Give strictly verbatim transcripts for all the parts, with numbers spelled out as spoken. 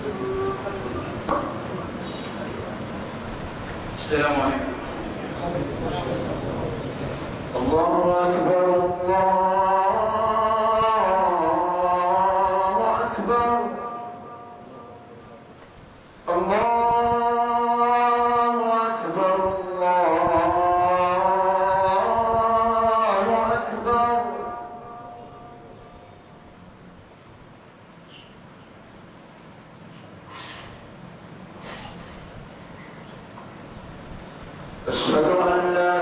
السلام عليكم. الله أكبر الله أكبر الله أكبر الله أكبر أشهد أن لا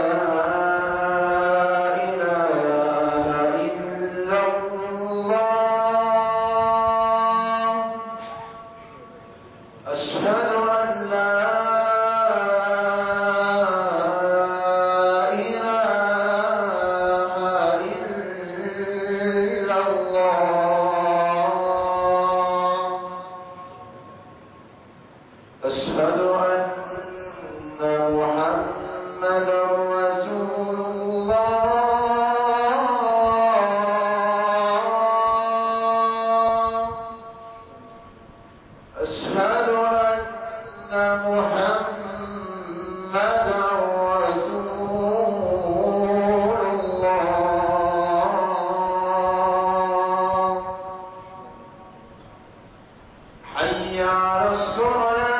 أشهد أن محمدا رسول الله أشهد أن محمدا رسول الله حي على الصلاة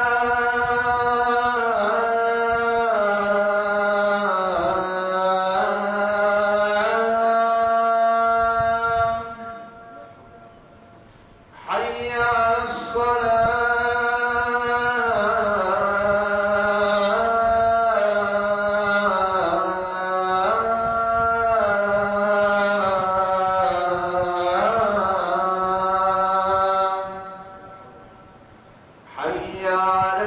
حي على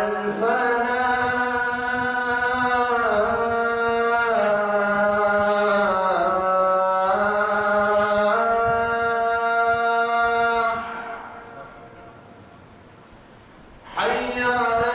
الفلاح حي على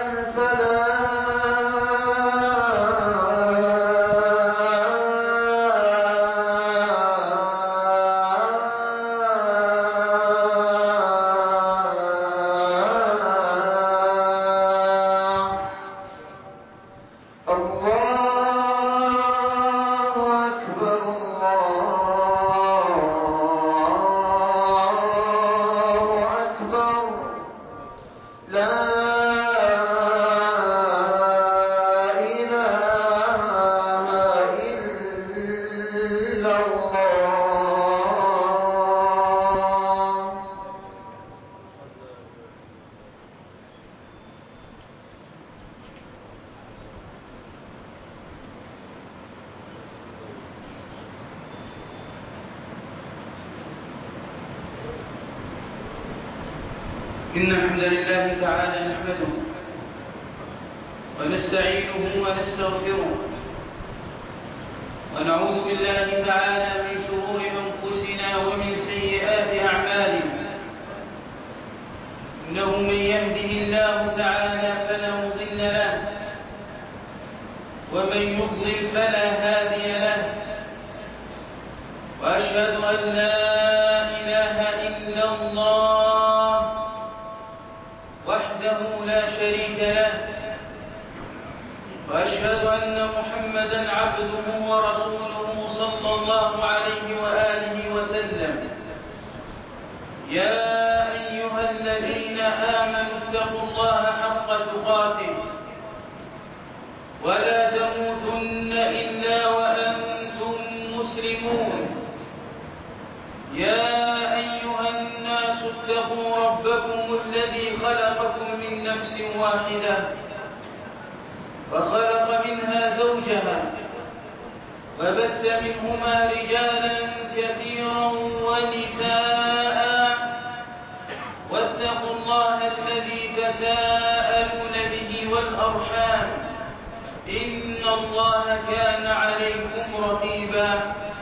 إن الحمد لله تعالى نحمده ونستعينه ونستغفره ونعوذ بالله تعالى من شرور أنفسنا ومن سيئات أعمالنا إنه من يهده الله تعالى فلا مضل له ومن يضلل فلا هادي له وأشهد أن لا إله إلا الله وحده لا شريك له وأشهد أن محمدًا عبده ورسوله صلى الله عليه وآله وسلم يا أيها الذين آمنوا اتقوا الله حق تقاته ولا تموتن إلا وأنتم مسلمون يا أيها الناس اتقوا ربكم الذي خلقكم من نفس واحدة وخلق منها زوجها وبث منهما رجالا كثيرا ونساء واتقوا الله الذي تساءلون به والأرحام إن الله كان عليكم رقيبا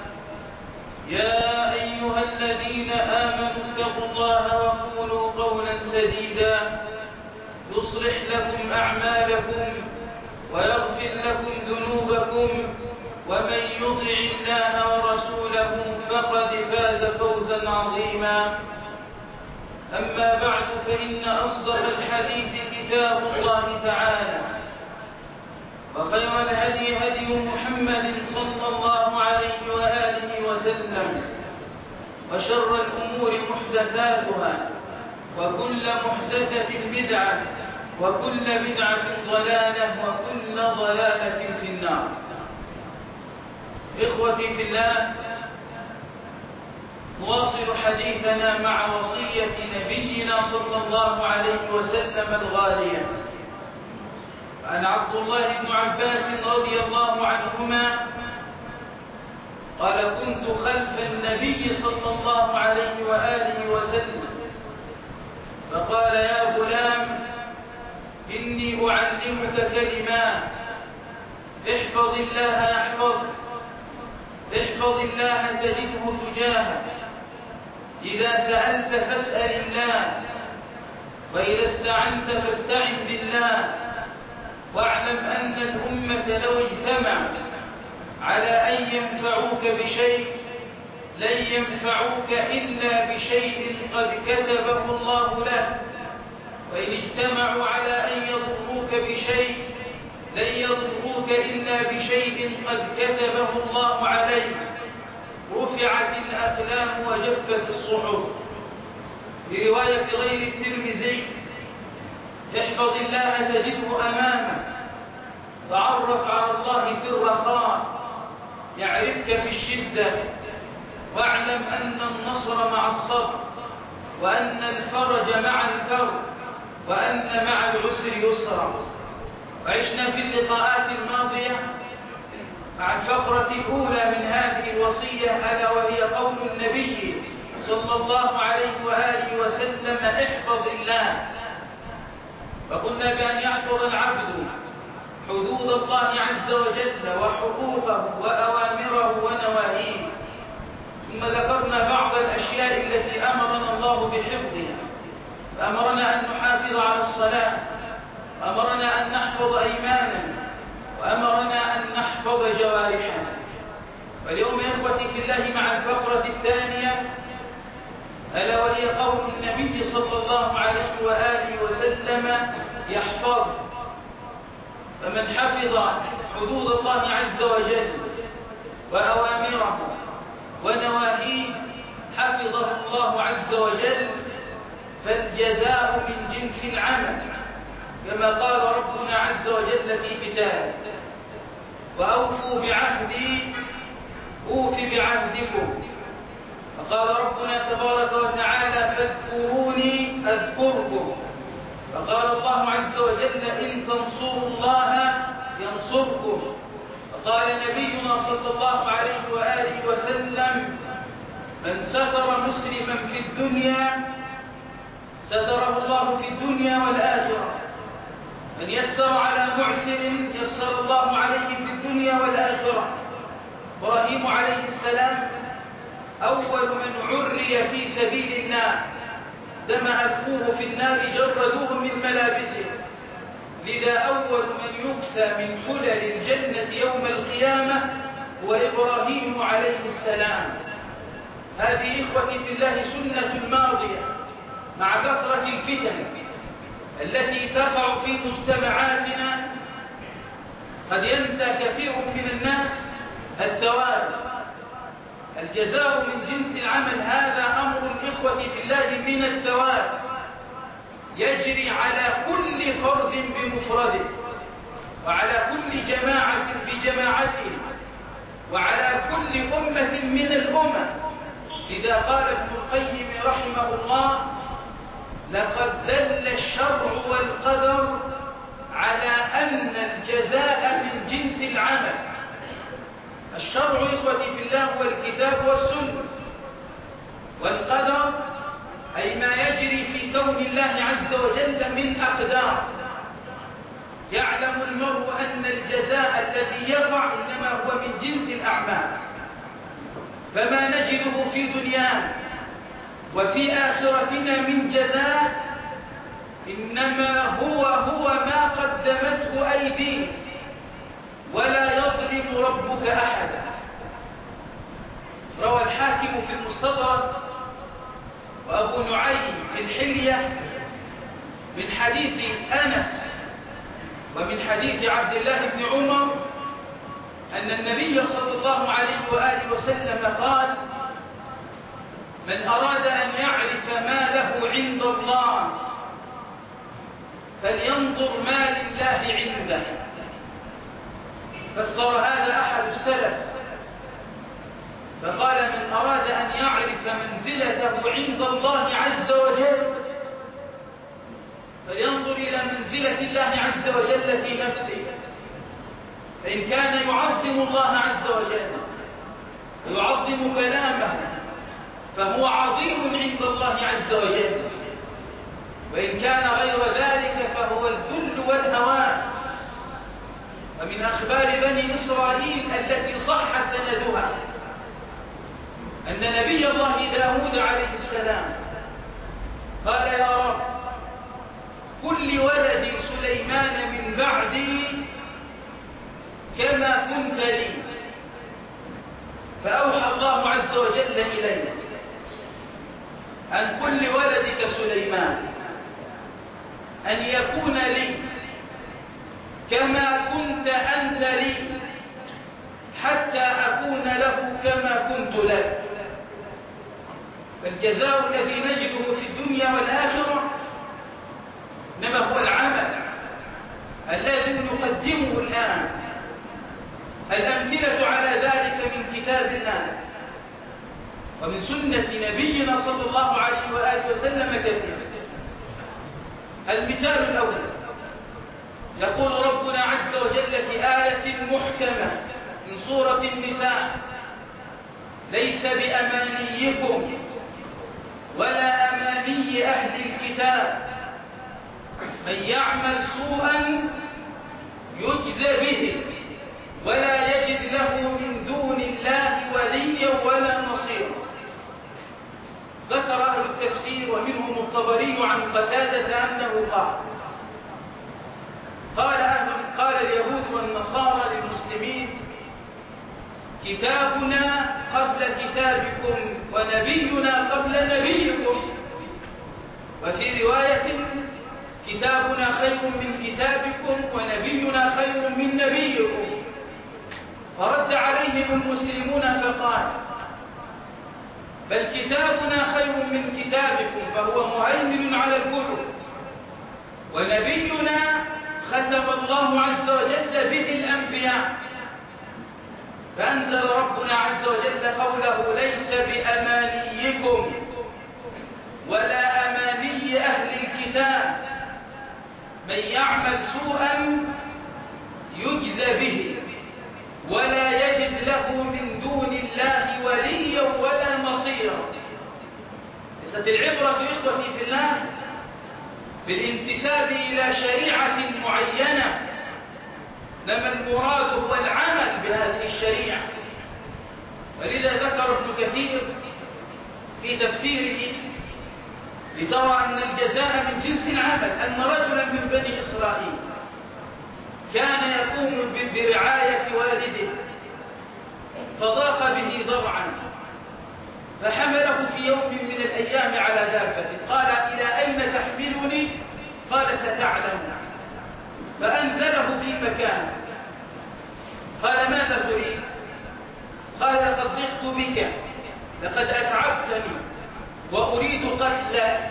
يا أيها الذين آمنوا اتقوا الله وقولوا قولا سديدا يصلح لكم أعمالكم ويغفر لكم ذنوبكم ومن يطع الله ورسوله فقد فاز فوزا عظيما أما بعد فإن أصدق الحديث كتاب الله تعالى، وخير الهدي هدي محمد صلى الله عليه وآله وسلم، وشر الأمور محدثاتها، وكل محدثة بدعة، وكل بدعة ضلالة، وكل ضلالة في النار. إخوتي في الله، نواصل حديثنا مع وصية نبينا صلى الله عليه وسلم الغالية. عن عبد الله بن عباس رضي الله عنهما قال: كنت خلف النبي صلى الله عليه وآله وسلم فقال: يا غلام، إني أعلمك كلمات، احفظ الله يحفظك، احفظ الله تجده تجاهك، إذا سألت فاسأل الله، وإذا استعنت فاستعن بالله، واعلم أن الأمة لو اجتمعت على أن ينفعوك بشيء لن ينفعوك إلا بشيء قد كتبه الله لك، وإن اجتمعوا على أن يضروك بشيء لن يضروك إلا بشيء قد كتبه الله عليك. رفعت الأقلام وجفت الصحف. في رواية غير الترمذي: احفظ الله تجده أمامك، تعرف على الله في الرخاء يعرفك في الشدة، واعلم أن النصر مع الصبر، وأن الفرج مع الكرب، وأن مع العسر يسرا. وعشنا في اللقاءات الماضية مع الفقرة الأولى من هذه الوصية، ألا وهي قول النبي صلى الله عليه وآله وسلم: احفظ الله. فقلنا بأن يحفظ العبد حدود الله عز وجل وحقوقه وأوامره ونواهيه. ثم ذكرنا بعض الأشياء التي أمرنا الله بحفظها، فأمرنا أن نحافظ على الصلاة، وأمرنا أن نحفظ أيماننا، وأمرنا أن نحفظ جوارحنا. واليوم يا إخوتي في الله مع الفقرة الثانية، ألا وهي قول النبي صلى الله عليه وآله وسلم: يحفظ. فمن حفظ حدود الله عز وجل وأوامره ونواهيه حفظه الله عز وجل، فالجزاء من جنس العمل، كما قال ربنا عز وجل في كتابه: وأوفوا بعهدي أوف بعهدكم. فقال ربنا تبارك وتعالى: فاذكروني أذكركم. فقال الله عز وجل: إن تنصروا الله ينصركم. فقال نبينا صلى الله عليه وآله وسلم: من ستر مسلما في الدنيا ستره الله في الدنيا والآخرة، من يسر على معسر يسر الله عليه في الدنيا والآخرة. إبراهيم عليه السلام أول من عري في سبيل الله، لما ألقوه في النار جردوه من ملابسه. لذا أول من يكسى من حلل الجنة يوم القيامة هو إبراهيم عليه السلام. هذه إخوتي في الله سنة ماضية مع كثرة الفتن التي تقع في مجتمعاتنا. قد ينسى كثير من الناس الثواب. الجزاء من جنس العمل، هذا أمر الإخوة في الله من الثواب يجري على كل فرد بمفرده، وعلى كل جماعة بجماعته، وعلى كل أمة من الأمم. لذا قال ابن القيم رحمه الله: لقد دل الشرع والقدر على أن الجزاء من جنس العمل. الشرع إخوتي في الله هو الكتاب والسنة، والقدر أي ما يجري في كون الله عز وجل من أقدار. يعلم المرء أن الجزاء الذي يقع إنما هو من جنس الأعمال، فما نجده في دنيانا وفي آخرتنا من جزاء إنما هو هو ما قدمته أيدينا، ولا يظلم ربك أحدا. روى الحاكم في المستدرك وأبو نعيم في الحلية من حديث أنس ومن حديث عبد الله بن عمر أن النبي صلى الله عليه وآله وسلم قال: من أراد أن يعرف ما له عند الله فلينظر ما لله عنده. فسر هذا أحد السلف فقال: من أراد أن يعرف منزلته عند الله عز وجل فلينظر إلى منزلة الله عز وجل في نفسه، فإن كان يعظم الله عز وجل ويعظم كلامه فهو عظيم عند الله عز وجل، وإن كان غير ذلك فهو الذل والهوان. ومن أخبار بني إسرائيل التي صح سندها أن نبي الله داود عليه السلام قال: يا رب كل ولد سليمان من بعدي كما كنت لي. فأوحى الله عز وجل إليه أن كل ولدك سليمان أن يكون لي كما كنت أنت لي حتى أكون له كما كنت لك. فالجزاء الذي نجده في الدنيا والآخرة إنما هو العمل الذي نقدمه الآن. الأمثلة على ذلك من كتاب الله ومن سنة نبينا صلى الله عليه وآله وسلم كثيرة. المثال الأول: يقول ربنا عز وجل في آية محكمة من سورة النساء: ليس بأمانيكم ولا أماني أهل الكتاب من يعمل سوءا يجزى به ولا يجد له من دون الله وليا ولا نصيرا. ذكر أهل التفسير ومنهم الطبري عن قتادة أنه قال: قال أهل قال اليهود والنصارى للمسلمين: كتابنا قبل كتابكم ونبينا قبل نبيكم. وفي رواية: كتابنا خير من كتابكم ونبينا خير من نبيكم. فرد عليهم المسلمون فقال: بل كتابنا خير من كتابكم فهو مهيمن على الكتب، ونبينا ختم الله عز وجل به الأنبياء. فأنزل ربنا عز وجل قوله: ليس بأمانيكم ولا أماني أهل الكتاب من يعمل سوءا يجزى به ولا يجد له من دون الله وليا ولا نصيرا. ليست العبرة إخوتي في الله بالانتساب إلى شريعة معينة، لما المراد هو العمل بهذه الشريعة. ولذا ذكر ابن كثير في تفسيره: لترى أن الجزاء من جنس العمل. أن رجلا من بني إسرائيل كان يقوم برعاية والده فضاق به ضرعا، فحمله في يوم من الأيام على دابته. قال: إلى أين تحملني؟ قال: ستعلم. فأنزله في مكان. قال: ماذا تريد؟ قال: لقد ضقت بك، لقد أتعبتني وأريد قتلك.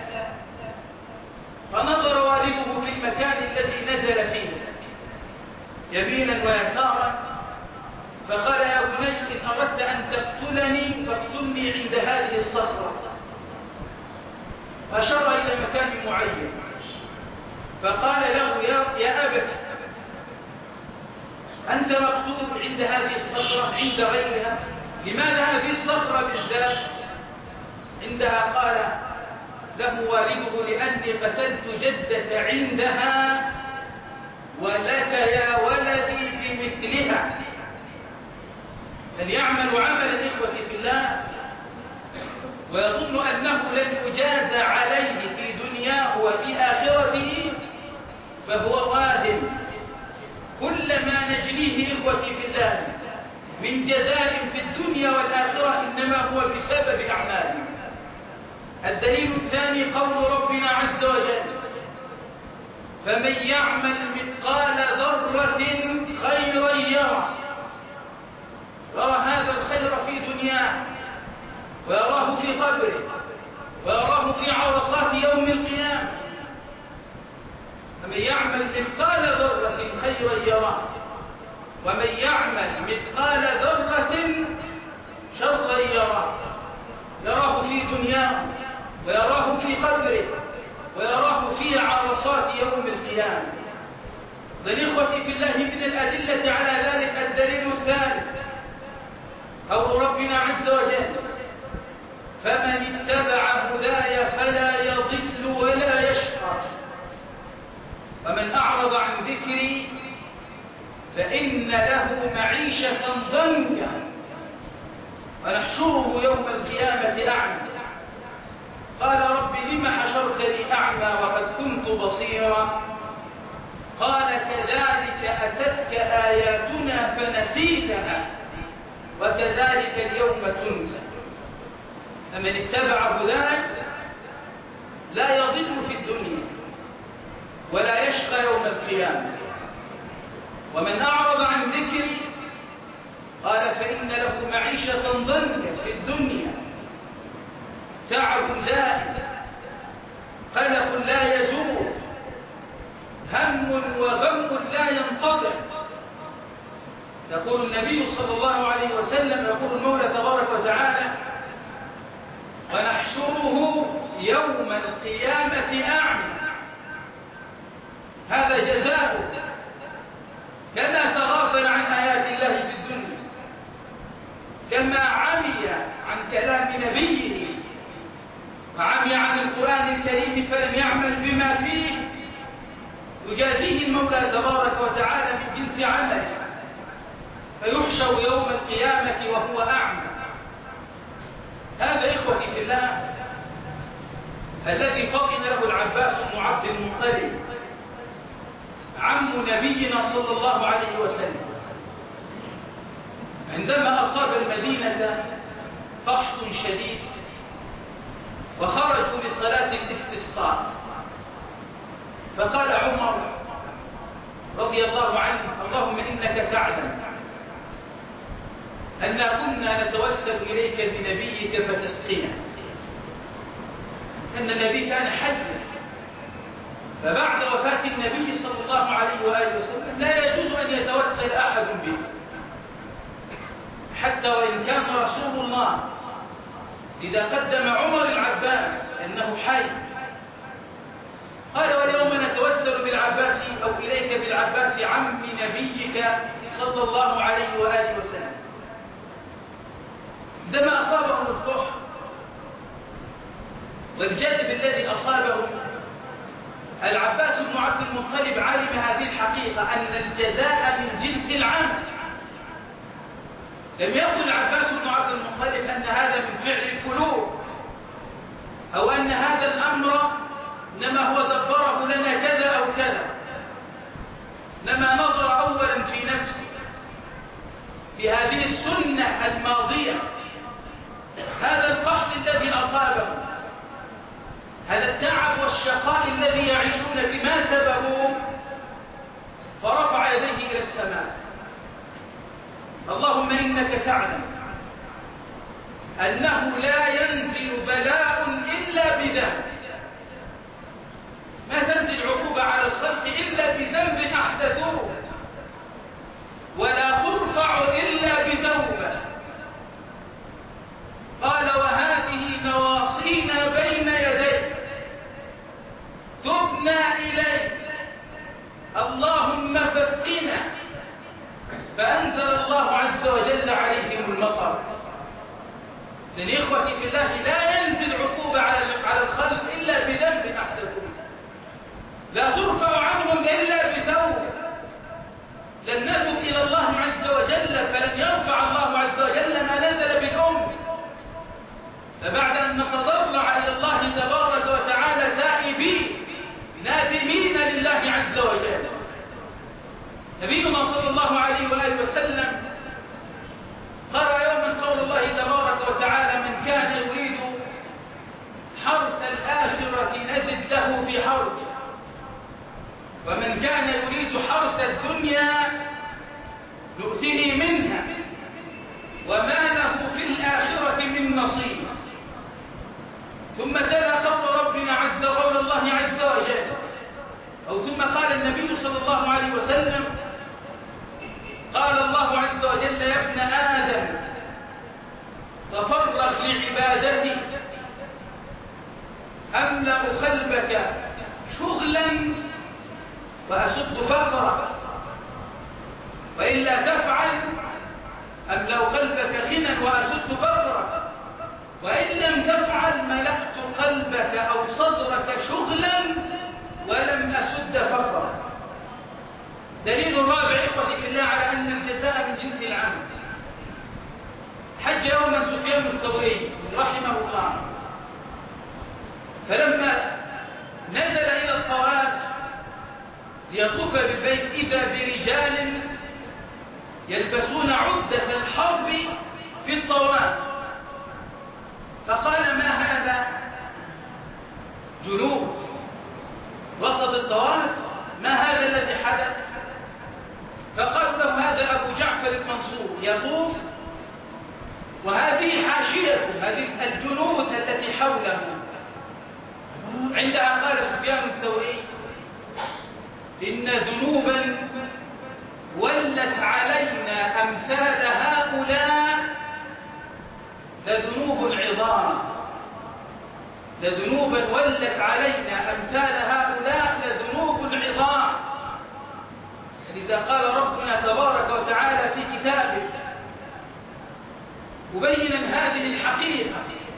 فنظر والده في المكان الذي نزل فيه يمينا ويسارا، فقال: يا بني إن أردت أن تقتلني فاقتلني عند هذه الصخرة. أشار إلى مكان معين، فقال له: يا, يا أبت أنت مقتول عند هذه الصخرة عند غيرها، لماذا هذه الصخرة بالذات عندها؟ قال له والده: لأني قتلت جدك عندها ولك يا ولدي بمثلها. من يعمل عملا إخوتي في الله ويظن أنه لن يجازى عليه في دنياه وفي آخرته فهو واهم. كل ما نجنيه إخوتي في الله من جزاء في الدنيا والآخرة إنما هو بسبب أعمالنا. الدليل الثاني قول ربنا عز وجل: فمن يعمل مثقال ذرة خيرا يره. يرى هذا الخير في دنياه، ويراه في قبره، ويراه في عرصات يوم القيامة. فمن يعمل مثقال ذرة خيرا يره، ومن يعمل مثقال ذرة شرا يره. يراه في دنياه، ويراه في قبره، ويراه في عرصات يوم القيامة. إخوتي في الله، من الأدلة على ذلك الدليل الثالث قول ربنا عز وجل: فمن اتبع هداي فلا يضل ولا يشقى، ومن أعرض عن ذكري فإن له معيشة ضنكا ونحشره يوم القيامة أعمى. قال: رب لم حشرتني أعمى وقد كنت بصيرا؟ قال: كذلك أتتك آياتنا فنسيتها وكذلك اليوم تنسى. فمن اتبع هداي لا يضل في الدنيا ولا يشقى يوم القيامة. ومن أعرض عن ذكري قال: فإن له معيشة ضنكا في الدنيا، تعب دائم، قلق لا يزول، هم وغم لا ينقطع. يقول النبي صلى الله عليه وسلم، يقول المولى تبارك وتعالى: ونحشره يوم القيامة أعمى. هذا جزاؤه، كما تغافل عن آيات الله في الدنيا، كما عمي عن كلام نبيه وعمي عن القرآن الكريم فلم يعمل بما فيه، يجازيه المولى تبارك وتعالى من جنس عمله، فيحشر يوم القيامة وهو أعمى. هذا إخوتي في الله الذي فطن له العباس بن عبد المطلب عم نبينا صلى الله عليه وسلم، عندما أصاب المدينة قحط شديد وخرجوا لصلاة الاستسقاء، فقال عمر رضي الله عنه: اللهم إنك تعلم أن كنا نتوسل إليك بنبيك فتسقينا. أن النبي كان حيا، فبعد وفاة النبي صلى الله عليه وآله وسلم لا يجوز أن يتوسل أحد به، حتى وإن كان رسول الله. إذا قدم عمر العباس أنه حي، قال: واليوم نتوسل بالعباس أو إليك بالعباس عم نبيك صلى الله عليه وآله وسلم. عندما أصابهم القحط والجذب الذي أصابه، العباس بن عبد المطلب علم هذه الحقيقة، أن الجزاء من جنس العمل. لم يقل العباس بن عبد المطلب أن هذا من فعل الفلوك، أو أن هذا الأمر إنما هو دبره لنا كذا أو كذا، لما نظر أولا في نفسه في هذه السنة الماضية، هذا القحط الذي أصابه، هذا التعب والشقاء الذي يعيشون بما سببوه، فرفع يديه إلى السماء: اللهم إنك تعلم أنه لا ينزل بلاء إلا بذنب، ما تنزل عقوبة على الخلق إلا بذنب أحدثوه، ولا ترفع إلا بتوبة. قال: وهذه نواصينا بين يديك تبنى إليك، اللهم فاسقنا. فأنزل الله عز وجل عليهم المطر. لأن إخوتي في الله لا ينزل عقوبة على الخلق إلا بذنب أحدثوه، لا ترفع عنهم إلا بتوبة. لن نتب إلى الله عز وجل فلن يرفع الله عز وجل ما نزل بالأمة. فبعد أن نتضرع إلى الله تبارك وتعالى تائبين نادمين لله عز وجل، نبينا صلى الله عليه وآله وسلم قرأ يوما قول الله تبارك وتعالى: من كان يريد حرث الآخرة نزد له في حربه، ومن كان يريد حرث الدنيا نؤتيه منها وما له في الآخرة من نصيب. ثم تلا قول ربنا عز وقول الله عز وجل، أو ثم قال النبي صلى الله عليه وسلم: قال الله عز وجل: يا ابن آدم تفرغ لعبادتي أملأ قلبك شغلا وأسد فقرك، وإلا تفعل أملأ قلبك غنى وأسد فقرك، وإن لم تفعل ملأت قلبك أو صدرك شغلا ولم أسد فقرك. دليل الرابع إخوتي في الله على أن الجزاء من جنس العمل. حج يوما سفيان الثوري رحمه الله، فلما نزل إلى الطواف ليطوف بالبيت إذا برجال يلبسون عدة الحرب في الطواف، فقال: ما هذا؟ جنود وسط الطواف، ما هذا الذي حدث؟ فقال له: هذا أبو جعفر المنصور يطوف وهذه حاشيته، هذه الجنود التي حوله. عندها قال سفيان الثوري: إن ذنوبا ولت علينا أمثال هؤلاء لذنوب عظام، لذنوبا ولت علينا أمثال هؤلاء لذنوب عظام. لذا قال ربنا تبارك وتعالى في كتابه مبينا هذه الحقيقة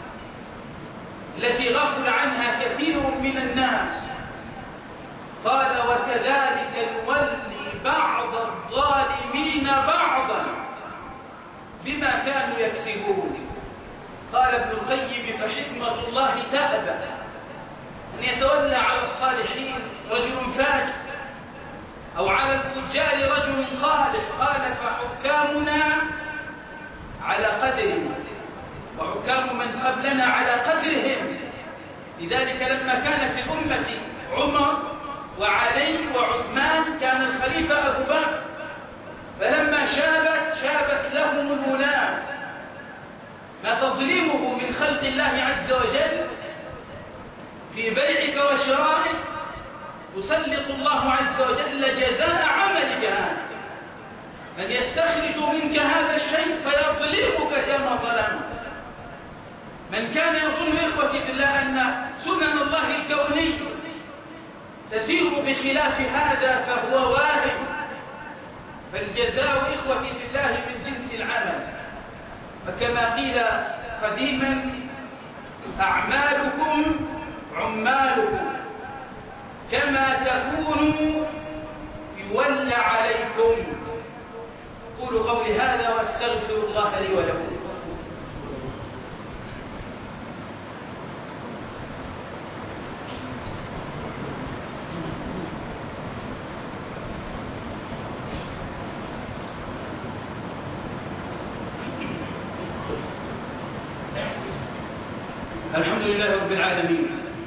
التي غفل عنها كثير من الناس، قال: وكذلك نولي بعض الظالمين بعضا بما كانوا يكسبون. قال ابن القيم: فحكمة الله تأبى أن يتولى على الصالحين رجل فاجر أو على الفجار رجل صالح. قال: فحكامنا على قدرهم وحكام من قبلنا على قدرهم. لذلك لما كان في الأمة عمر وعلي وعثمان كان الخليفة أبو بكر، فلما شابت شابت لهم الولاة. ما تظلمه من خلق الله عز وجل في بيعك وشرائك يسلط الله عز وجل جزاء عملك هذا، من يستخرج منك هذا الشيء فيظلمك كما ظلمك. من كان يظن إخوتي في الله أن سنن الله الكونية تسير بخلاف هذا فهو واهم. فالجزاء إخوتي في الله من جنس العمل، وكما قيل قديما: أعمالكم عمالكم، كما تكونوا يولى عليكم. قولوا قولي هذا واستغفر الله لي ولكم. الحمد لله رب العالمين،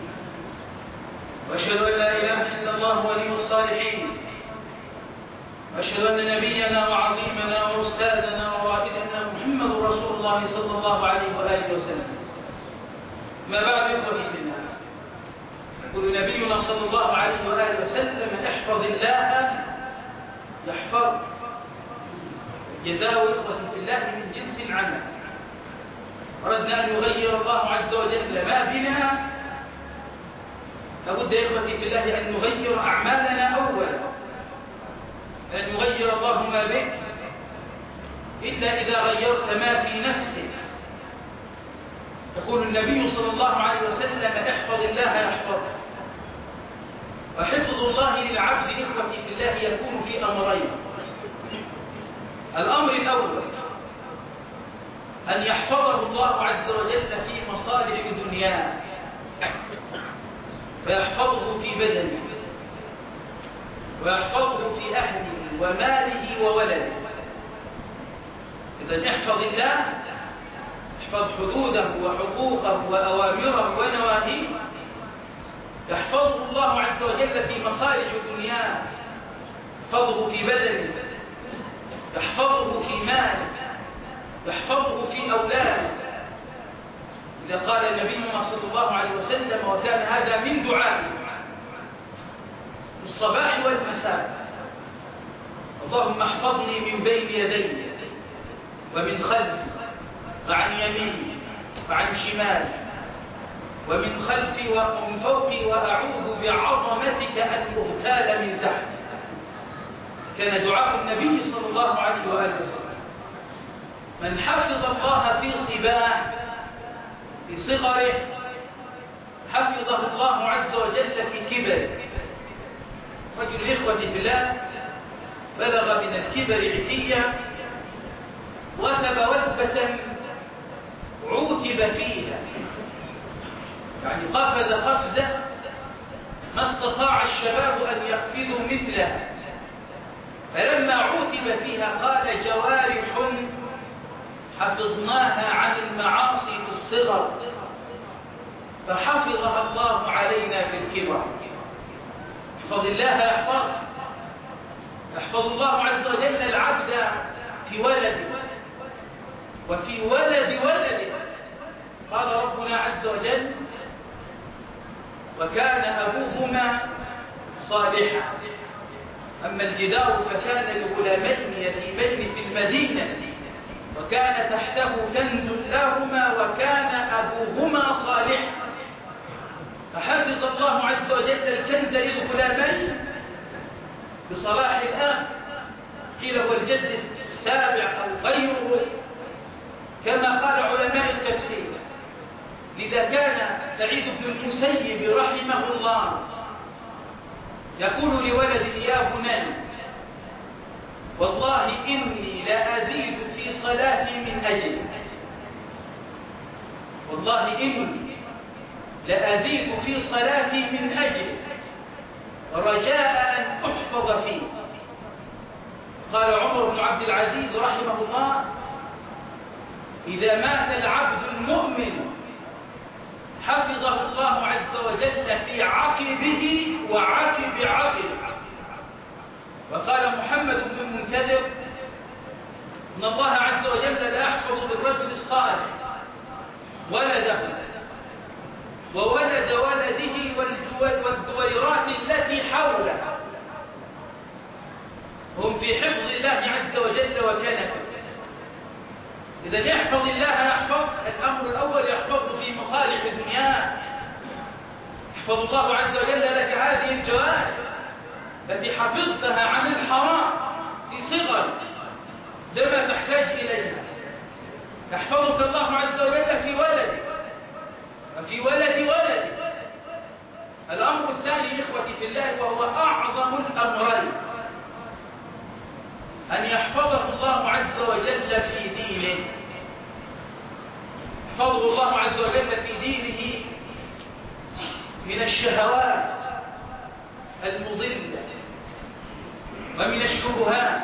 وأشهد أن لا إله إلا الله ولي الصالحين، وأشهد أن نبينا وعظيمنا وأستاذنا ووالدنا محمد رسول الله صلى الله عليه وآله وسلم. ما بعد إخوتي في الله، يقول نبينا صلى الله عليه وآله وسلم: احفظ الله يحفظ. جزاء إخوتي في الله من جنس العمل. أردنا أن يغير الله عز وجل ما بنا، لابد يا إخوتي في الله أن نغير أعمالنا أولا. لن يغير الله ما بك إلا إذا غيرت ما في نفسك. يقول النبي صلى الله عليه وسلم: احفظ الله يحفظك. وحفظ الله للعبد إخوتي في الله يكون في أمرين. الأمر الأول أن يحفظه الله عز وجل في مصالح دنياه، فيحفظه في بدنه، ويحفظه في أهله وماله وولده. إذن احفظ الله، احفظ حدوده وحقوقه وأوامره ونواهيه، يحفظه الله عز وجل في مصالح دنياه، يحفظه في بدنه، يحفظه في ماله، يحفظه في أولاده. إذا قال نبينا صلى الله عليه وسلم، وكان هذا من دعائه في الصباح والمساء: اللهم احفظني من بين يدي ومن خلفي وعن يميني وعن شمالي ومن خلفي ومن فوقي، وأعوذ بعظمتك أن أغتال من تحتي. كان دعاء النبي صلى الله عليه وآله وسلم. من حفظ الله في صباه في صغره حفظه الله عز وجل في كبره. رجل الإخوة في الله بلغ من الكبر عتيا، وثب وثبة عوتب فيها، يعني قفز قفزة ما استطاع الشباب أن يقفزوا مثلها. فلما عوتب فيها قال: جوارح حفظناها عن المعاصي في الصغر فحفظها الله علينا في الكبر. احفظ الله يحفظ يحفظ الله عز وجل العبد في ولده وفي ولد ولده. قال ربنا عز وجل: وكان أبوهما صالحا. أما الجدار فكان لغلامين يتيمين في المدينة وكان تحته كنز لهما وكان أبوهما صالحا. فحفظ الله عز وجل الكنز للغلامين بصلاح الآب، قيل هو الجد السابع أو غيره كما قال علماء التفسير. لذا كان سعيد بن المسيب رحمه الله يقول لولده: يا بني، والله إني لا أزيد في صلاتي من أجلك، والله إني لأزيد في صلاتي من أجلك رجاء أن أحفظ فيه. قال عمر بن عبد العزيز رحمه الله: إذا مات العبد المؤمن حفظه الله عز وجل في عقبه وعقب عقبه. وقال محمد بن المنكدر: إن الله عز وجل لا يحفظ بالرجل الصالح ولده وولد ولده والدويرات التي حوله، هم في حفظ الله عز وجل وكنفه. إذا يحفظ الله يحفظ. الأمر الأول يحفظه في مصالح دنياه. يحفظ الله عز وجل لك هذه الجوارح التي حفظتها عن الحرام في صغر لما تحتاج إليها. يحفظك الله عز وجل في ولدك وفي ولد ولدك. الأمر الثاني إخوتي في الله، وهو أعظم الأمرين، أن يحفظه الله عز وجل في دينه. يحفظه الله عز وجل في دينه من الشهوات المضلة ومن الشبهات،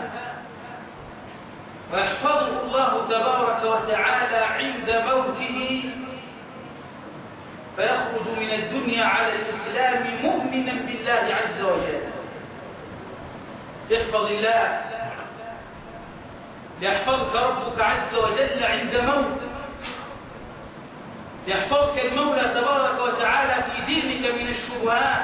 ويحفظه الله تبارك وتعالى عند موته فيخرج من الدنيا على الإسلام مؤمنا بالله عز وجل. احفظ الله يحفظك ربك عز وجل عند موتك، يحفظك المولى تبارك وتعالى في دينك من الشبهات،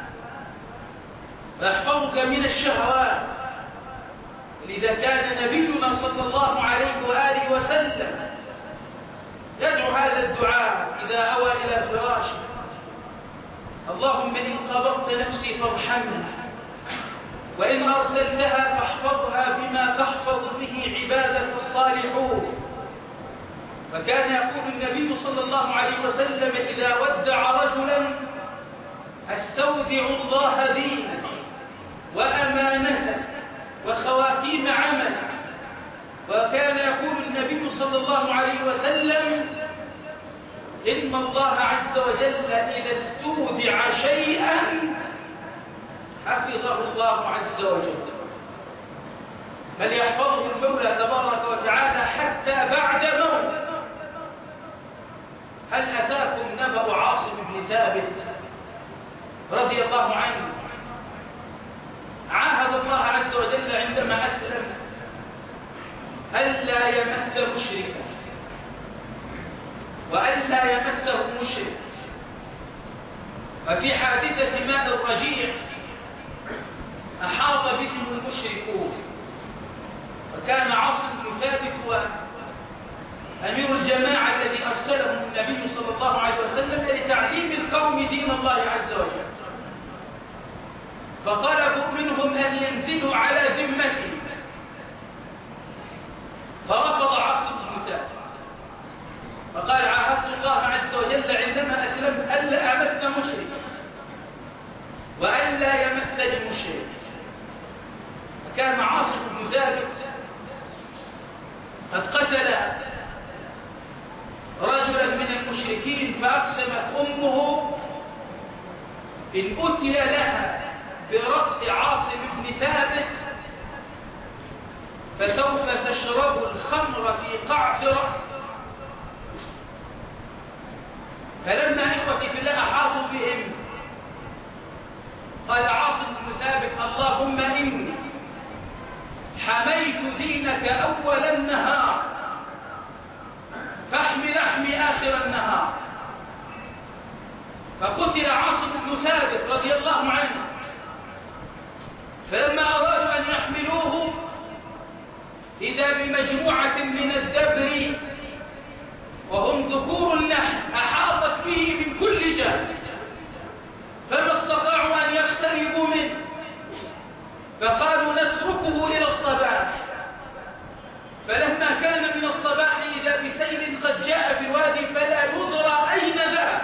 ويحفظك من الشهوات. لذا كان نبينا صلى الله عليه وآله وسلم يدعو هذا الدعاء إذا أوى إلى فراشه: اللهم إن قبضت نفسي فارحمها، وإن أرسلتها فاحفظها بما تحفظ به عبادك الصالحون. فكان يقول النبي صلى الله عليه وسلم إذا ودع رجلا: أستودع الله دينك وأمانتك وخواتيم عملك. وكان يقول النبي صلى الله عليه وسلم: إن الله عز وجل إذا استودع شيئا حفظه الله عز وجل. بل يحفظه المولى تبارك وتعالى حتى بعد موت. هل أتاكم نبأ عاصم بن ثابت رضي الله عنه عاهد الله عز وجل عندما أسلم ألا يمس مشركا وألا يمسه مشرك. وفي حادثة ماء الرجيع أحاط بهم المشركون، وكان عاصم بن ثابت هو أمير الجماعة الذي أرسله النبي صلى الله عليه وسلم لتعليم القوم دين الله عز وجل، فطلبوا منهم أن ينزلوا على ذمته، فرفض عاصم بن ثابت فقال عاهدت الله عز وجل عندما أسلمت ألا أمس مشرك وألا يمسني مشرك. فكان عاصم بن ثابت قد قتل رجلا من المشركين، فأقسمت أمه إن أتي لها برأس عاصم بن ثابت فسوف تشرب الخمر في قعف رأسه. فلما إخوتي في الله أحاطوا بهم قال عاصم بن ثابت اللهم إني حميت دينك أول النهار فاحم لحمي آخر النهار. فقتل عاصم بن ثابت رضي الله عنه، فلما أرادوا أن يحملوه إذا بمجموعة من الدبر وهم ذكور النحل أحاطت به من كل جانب، فما استطاعوا أن يقتربوا منه، فقالوا نتركه إلى الصباح. فلما كان من الصباح إذا بسيل قد جاء في الوادي فلا يدرى أين ذهب.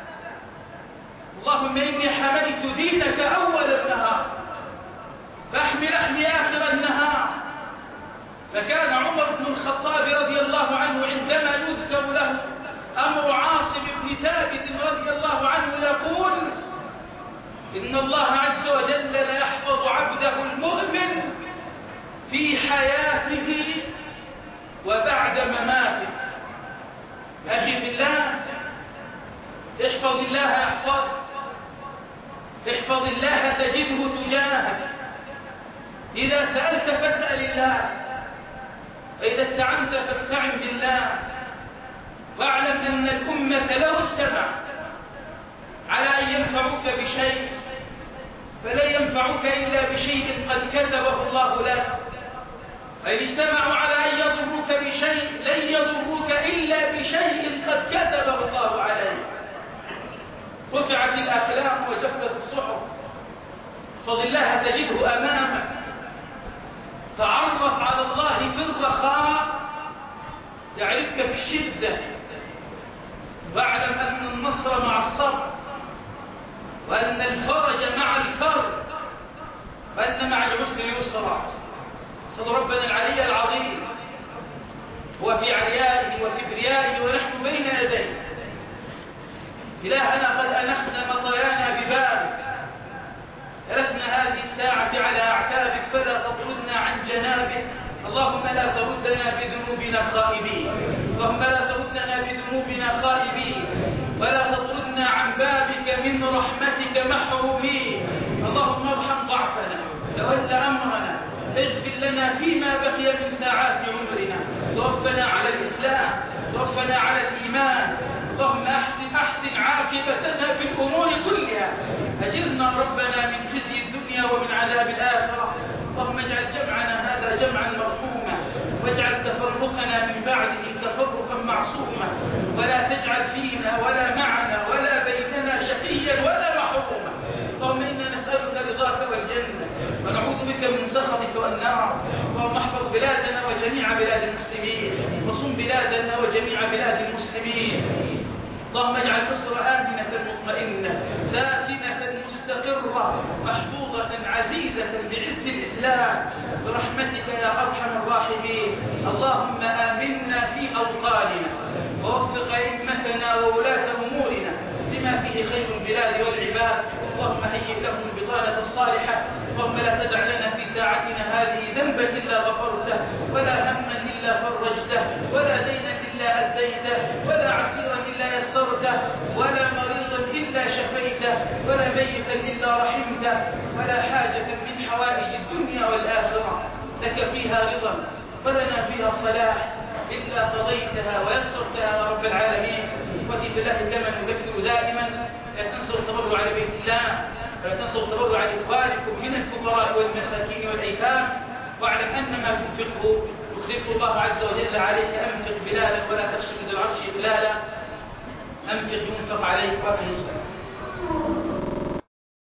اللهم إني حميت دينك أول النهار فاحم لحمي آخر النهار. فكان عمر بن الخطاب رضي الله عنه عندما يذكر له أمر عاصم بن ثابت رضي الله عنه يقول إن الله عز وجل ليحفظ عبده المؤمن في حياته وبعد مماته. أخي في الله، احفظ الله احفظ احفظ الله تجده تجاهك. إذا سألت فاسأل الله، وإذا استعنت فاستعن بالله. واعلم أن الأمة لو اجتمعت على أن ينفعوك بشيء فلن ينفعوك إلا بشيء قد كتبه الله لك، وإن اجتمعوا على أن يضروك بشيء لن يضروك إلا بشيء قد كتبه الله عليك. رفعت الأقلام وجفت الصحف، فضل الله تجده أمامك. تعرف على الله في الرخاء يعرفك في الشدة، واعلم أن النصر مع الصبر، وأن الفرج مع الفرج، وأن مع العسر يسرا. صدق ربنا العلي العظيم هو في عليائه وكبريائه ونحن بين يديه. إلهنا قد أنخنا مطايانا ببابك، جلسنا هذه الساعة على أعتابك فلا تطردنا عن جنابك. اللهم لا تردنا بذنوبنا خائبين، اللهم لا تردنا بذنوبنا خائبين، ولا تطردنا عن بابك من رحمتك محرومين. اللهم ارحم ضعفنا، تول أمرنا، اغفر لنا فيما بقي من ساعات عمرنا، توفنا على الإسلام، توفنا على الإيمان. اللهم أحسن, أحسن عاقبتنا في الأمور كلها، أجرنا ربنا من خزي الدنيا ومن عذاب الآخرة. اللهم اجعل جمعنا هذا جمعا مرحوما، واجعل تفرقنا من بعده تفرقا معصوما، ولا تجعل فينا ولا معنا ولا بيننا شقيا ولا محروما. اللهم إنا نسألك رضاك والجنة، ونعوذ بك من سخطك والنار. اللهم احفظ بلادنا وجميع بلاد المسلمين، وصم بلادنا وجميع بلاد المسلمين. اللهم اجعل مصر آمنة مطمئنة ساكنة مستقرة محفوظة عزيزة بعز الإسلام برحمتك يا أرحم الراحمين. اللهم آمنا في أوطاننا، ووفق أئمتنا وولاة أمورنا لما فيه خير البلاد والعباد. اللهم هيئ لهم البطانة الصالحة. اللهم لا تدع لنا في ساعتنا هذه ذنبا إلا غفرته، ولا هما إلا فرجته، ولا دينا إلا أديته، ولا عسيرا إلا يسرته، ولا مريضا إلا إلا شفيته ولا ميتا إلا رحمته ولا حاجة من حوائج الدنيا والآخرة لك فيها رضا ولنا فيها صلاح إلا قضيتها ويسرتها يا رب العالمين. إخوتي بالله كما نذكر دائما لا تنسوا التبرع لبيت الله ولا تنسوا التبرع لإخوانكم من الفقراء والمساكين والأيتام، واعلم أن ما تنفقه يخلف الله عز وجل عليك. أنفق بلالا ولا تخشى من العرش إقلالا، أنفق ينفق عليك وأقم الصلاة.